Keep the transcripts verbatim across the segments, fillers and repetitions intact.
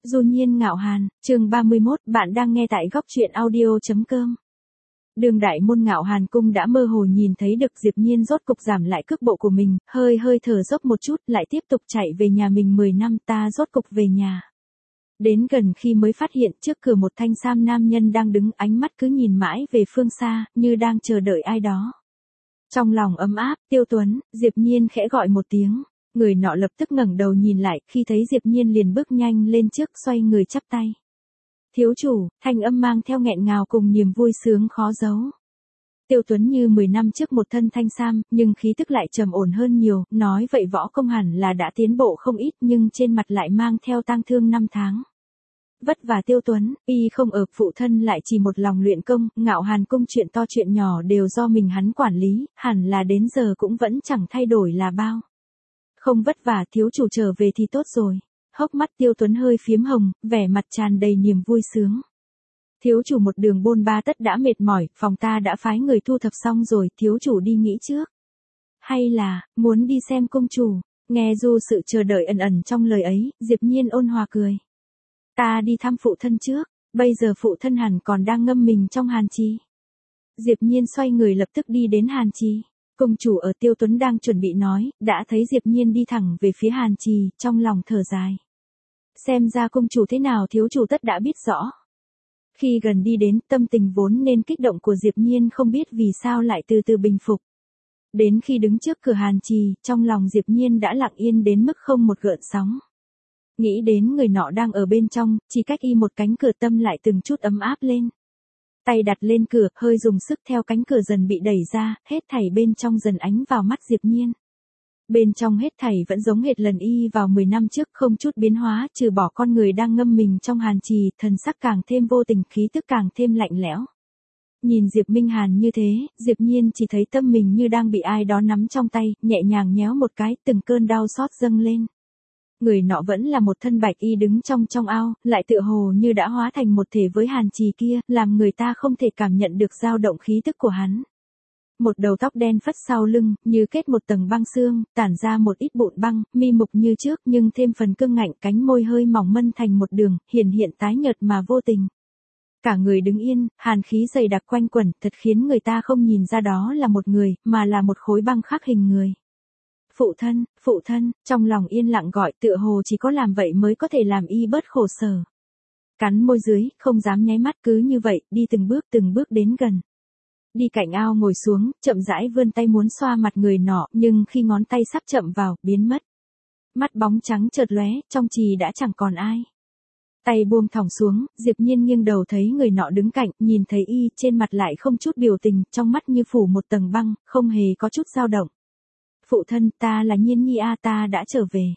Du Nhiên Ngạo Hàn, chương ba mươi mốt, bạn đang nghe tại góc truyện audio.com. Đường đại môn Ngạo Hàn cung đã mơ hồ nhìn thấy được Diệp Nhiên rốt cục giảm lại cước bộ của mình, hơi hơi thở dốc một chút lại tiếp tục chạy về nhà mình. Mười năm ta rốt cục về nhà. Đến gần khi mới phát hiện trước cửa một thanh sam nam nhân đang đứng, ánh mắt cứ nhìn mãi về phương xa, như đang chờ đợi ai đó. Trong lòng ấm áp, Tiêu Tuấn, Diệp Nhiên khẽ gọi một tiếng. Người nọ lập tức ngẩng đầu nhìn lại, khi thấy Diệp Nhiên liền bước nhanh lên trước, xoay người chắp tay. Thiếu chủ, thanh âm mang theo nghẹn ngào cùng niềm vui sướng khó giấu. Tiêu Tuấn như mười năm trước một thân thanh sam, nhưng khí tức lại trầm ổn hơn nhiều, nói vậy võ công hẳn là đã tiến bộ không ít, nhưng trên mặt lại mang theo tang thương năm tháng. Vất vả Tiêu Tuấn, y không ở, phụ thân lại chỉ một lòng luyện công, Ngạo Hàn cung chuyện to chuyện nhỏ đều do mình hắn quản lý, hẳn là đến giờ cũng vẫn chẳng thay đổi là bao. Không vất vả, thiếu chủ trở về thì tốt rồi. Hốc mắt Tiêu Tuấn hơi phiếm hồng, vẻ mặt tràn đầy niềm vui sướng. Thiếu chủ một đường bôn ba tất đã mệt mỏi, phòng ta đã phái người thu thập xong rồi, thiếu chủ đi nghỉ trước. Hay là, muốn đi xem công chủ, nghe du sự chờ đợi ẩn ẩn trong lời ấy, Diệp Nhiên ôn hòa cười. Ta đi thăm phụ thân trước, bây giờ phụ thân hẳn còn đang ngâm mình trong hàn trì. Diệp Nhiên xoay người lập tức đi đến hàn trì. Công chủ ở, Tiêu Tuấn đang chuẩn bị nói, đã thấy Diệp Nhiên đi thẳng về phía hàn trì, trong lòng thở dài. Xem ra công chủ thế nào thiếu chủ tất đã biết rõ. Khi gần đi đến, tâm tình vốn nên kích động của Diệp Nhiên không biết vì sao lại từ từ bình phục. Đến khi đứng trước cửa hàn trì, trong lòng Diệp Nhiên đã lặng yên đến mức không một gợn sóng. Nghĩ đến người nọ đang ở bên trong, chỉ cách y một cánh cửa, tâm lại từng chút ấm áp lên. Tay đặt lên cửa, hơi dùng sức theo cánh cửa dần bị đẩy ra, hết thảy bên trong dần ánh vào mắt Diệp Nhiên. Bên trong hết thảy vẫn giống hệt lần y vào mười năm trước, không chút biến hóa, trừ bỏ con người đang ngâm mình trong hàn trì, thần sắc càng thêm vô tình, khí tức càng thêm lạnh lẽo. Nhìn Diệp Minh Hàn như thế, Diệp Nhiên chỉ thấy tâm mình như đang bị ai đó nắm trong tay, nhẹ nhàng nhéo một cái, từng cơn đau xót dâng lên. Người nọ vẫn là một thân bạch y đứng trong trong ao, lại tựa hồ như đã hóa thành một thể với hàn trì kia, làm người ta không thể cảm nhận được dao động khí tức của hắn. Một đầu tóc đen phất sau lưng, như kết một tầng băng xương, tản ra một ít bụi băng, mi mục như trước nhưng thêm phần cương ngạnh, cánh môi hơi mỏng mân thành một đường, hiển hiện tái nhợt mà vô tình. Cả người đứng yên, hàn khí dày đặc quanh quẩn, thật khiến người ta không nhìn ra đó là một người, mà là một khối băng khắc hình người. Phụ thân, phụ thân, trong lòng yên lặng gọi, tựa hồ chỉ có làm vậy mới có thể làm y bớt khổ sở. Cắn môi dưới, không dám nháy mắt, cứ như vậy, đi từng bước từng bước đến gần. Đi cạnh ao ngồi xuống, chậm rãi vươn tay muốn xoa mặt người nọ, nhưng khi ngón tay sắp chậm vào, biến mất. Mắt bóng trắng chợt lóe, trong trì đã chẳng còn ai. Tay buông thõng xuống, Diệp Nhiên nghiêng đầu thấy người nọ đứng cạnh, nhìn thấy y, trên mặt lại không chút biểu tình, trong mắt như phủ một tầng băng, không hề có chút dao động. Phụ thân, ta là Nhiên Nhi a, ta đã trở về.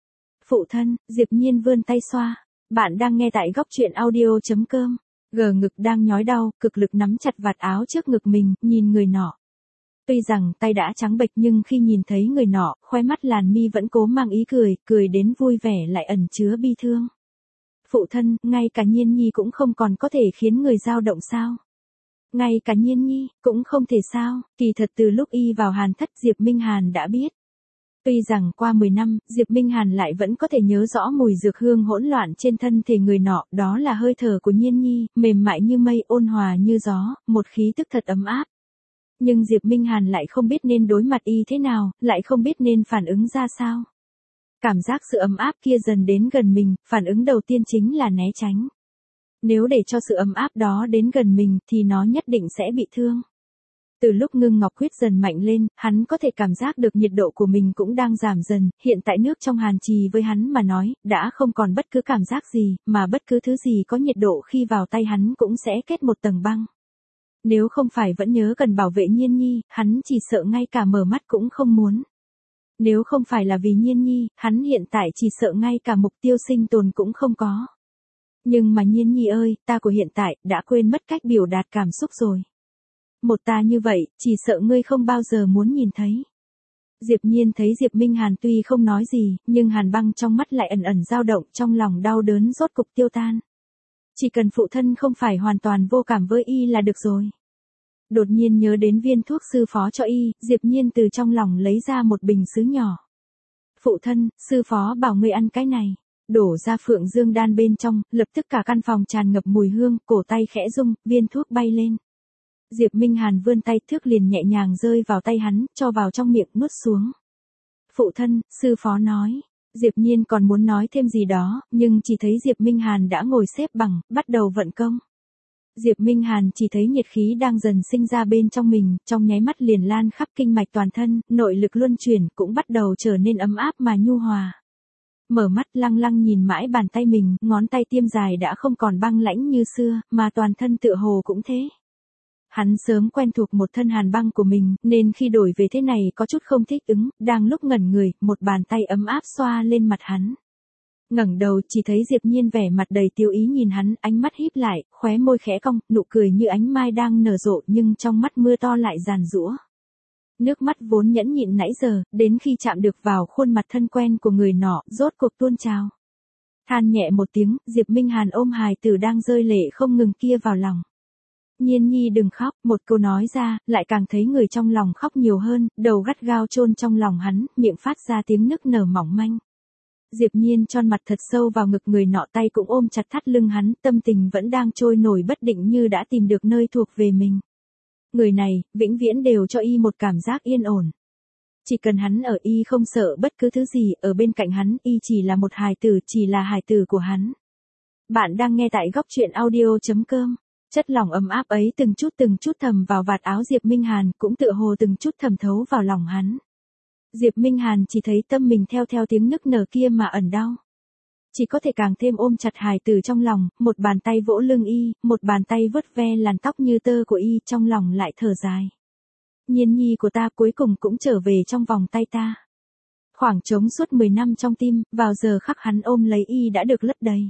Phụ thân, Diệp Nhiên vươn tay xoa. Bạn đang nghe tại góc truyện audio.com. Gờ ngực đang nhói đau, cực lực nắm chặt vạt áo trước ngực mình, nhìn người nọ. Tuy rằng tay đã trắng bệch nhưng khi nhìn thấy người nọ, khóe mắt làn mi vẫn cố mang ý cười, cười đến vui vẻ lại ẩn chứa bi thương. Phụ thân, ngay cả Nhiên Nhi cũng không còn có thể khiến người dao động sao? Ngay cả Nhiên Nhi, cũng không thể sao, kỳ thật từ lúc y vào hàn thất Diệp Minh Hàn đã biết. Tuy rằng qua mười năm, Diệp Minh Hàn lại vẫn có thể nhớ rõ mùi dược hương hỗn loạn trên thân thể người nọ, đó là hơi thở của Nhiên Nhi, mềm mại như mây, ôn hòa như gió, một khí tức thật ấm áp. Nhưng Diệp Minh Hàn lại không biết nên đối mặt y thế nào, lại không biết nên phản ứng ra sao. Cảm giác sự ấm áp kia dần đến gần mình, phản ứng đầu tiên chính là né tránh. Nếu để cho sự ấm áp đó đến gần mình thì nó nhất định sẽ bị thương. Từ lúc ngưng ngọc huyết dần mạnh lên, hắn có thể cảm giác được nhiệt độ của mình cũng đang giảm dần, hiện tại nước trong hàn trì với hắn mà nói, đã không còn bất cứ cảm giác gì, mà bất cứ thứ gì có nhiệt độ khi vào tay hắn cũng sẽ kết một tầng băng. Nếu không phải vẫn nhớ cần bảo vệ Nhiên Nhi, hắn chỉ sợ ngay cả mở mắt cũng không muốn. Nếu không phải là vì Nhiên Nhi, hắn hiện tại chỉ sợ ngay cả mục tiêu sinh tồn cũng không có. Nhưng mà Nhiên Nhi ơi, ta của hiện tại, đã quên mất cách biểu đạt cảm xúc rồi. Một ta như vậy, chỉ sợ ngươi không bao giờ muốn nhìn thấy. Diệp Nhiên thấy Diệp Minh Hàn tuy không nói gì, nhưng hàn băng trong mắt lại ẩn ẩn dao động, trong lòng đau đớn rốt cục tiêu tan. Chỉ cần phụ thân không phải hoàn toàn vô cảm với y là được rồi. Đột nhiên nhớ đến viên thuốc sư phó cho y, Diệp Nhiên từ trong lòng lấy ra một bình sứ nhỏ. Phụ thân, sư phó bảo ngươi ăn cái này. đổ ra phượng dương đan bên trong, lập tức cả căn phòng tràn ngập mùi hương, cổ tay khẽ rung, viên thuốc bay lên. Diệp Minh Hàn vươn tay thước liền nhẹ nhàng rơi vào tay hắn, cho vào trong miệng nuốt xuống. Phụ thân, sư phó nói. Diệp Nhiên còn muốn nói thêm gì đó, nhưng chỉ thấy Diệp Minh Hàn đã ngồi xếp bằng, bắt đầu vận công. Diệp Minh Hàn chỉ thấy nhiệt khí đang dần sinh ra bên trong mình, trong nháy mắt liền lan khắp kinh mạch toàn thân, nội lực luân chuyển cũng bắt đầu trở nên ấm áp mà nhu hòa. Mở mắt lăng lăng nhìn mãi bàn tay mình, ngón tay tiêm dài đã không còn băng lãnh như xưa, mà toàn thân tựa hồ cũng thế. Hắn sớm quen thuộc một thân hàn băng của mình, nên khi đổi về thế này có chút không thích ứng, đang lúc ngẩn người, một bàn tay ấm áp xoa lên mặt hắn. Ngẩng đầu chỉ thấy Diệp Nhiên vẻ mặt đầy tiêu ý nhìn hắn, ánh mắt híp lại, khóe môi khẽ cong, nụ cười như ánh mai đang nở rộ nhưng trong mắt mưa to lại giàn giũa. Nước mắt vốn nhẫn nhịn nãy giờ, đến khi chạm được vào khuôn mặt thân quen của người nọ, rốt cuộc tuôn trào. Than nhẹ một tiếng, Diệp Minh Hàn ôm hài tử đang rơi lệ không ngừng kia vào lòng. Nhiên nhi đừng khóc, một câu nói ra, lại càng thấy người trong lòng khóc nhiều hơn, đầu gắt gao chôn trong lòng hắn, miệng phát ra tiếng nức nở mỏng manh. Diệp Nhiên tròn mặt thật sâu vào ngực người nọ, tay cũng ôm chặt thắt lưng hắn, tâm tình vẫn đang trôi nổi bất định như đã tìm được nơi thuộc về mình. Người này, vĩnh viễn đều cho y một cảm giác yên ổn. Chỉ cần hắn ở y không sợ bất cứ thứ gì, ở bên cạnh hắn, y chỉ là một hài tử, chỉ là hài tử của hắn. Bạn đang nghe tại góc truyện audio chấm com. Chất lỏng ấm áp ấy từng chút từng chút thầm vào vạt áo Diệp Minh Hàn, cũng tựa hồ từng chút thầm thấu vào lòng hắn. Diệp Minh Hàn chỉ thấy tâm mình theo theo tiếng nức nở kia mà ẩn đau. Chỉ có thể càng thêm ôm chặt hài tử trong lòng, một bàn tay vỗ lưng y, một bàn tay vuốt ve làn tóc như tơ của y, trong lòng lại thở dài. Nhiên nhi của ta cuối cùng cũng trở về trong vòng tay ta. Khoảng trống suốt mười năm trong tim, vào giờ khắc hắn ôm lấy y đã được lấp đầy.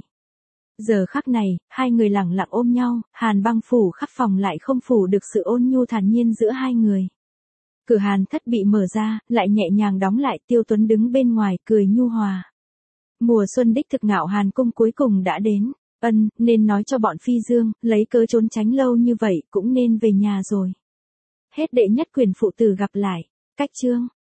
Giờ khắc này, hai người lặng lặng ôm nhau, hàn băng phủ khắp phòng lại không phủ được sự ôn nhu thản nhiên giữa hai người. Cửa hàn thất bị mở ra, lại nhẹ nhàng đóng lại, Tiêu Tuấn đứng bên ngoài, cười nhu hòa. Mùa xuân đích thực Ngạo Hàn cung cuối cùng đã đến, ân, nên nói cho bọn Phi Dương, lấy cớ trốn tránh lâu như vậy, cũng nên về nhà rồi. Hết đệ nhất quyền phụ tử gặp lại, cách chương.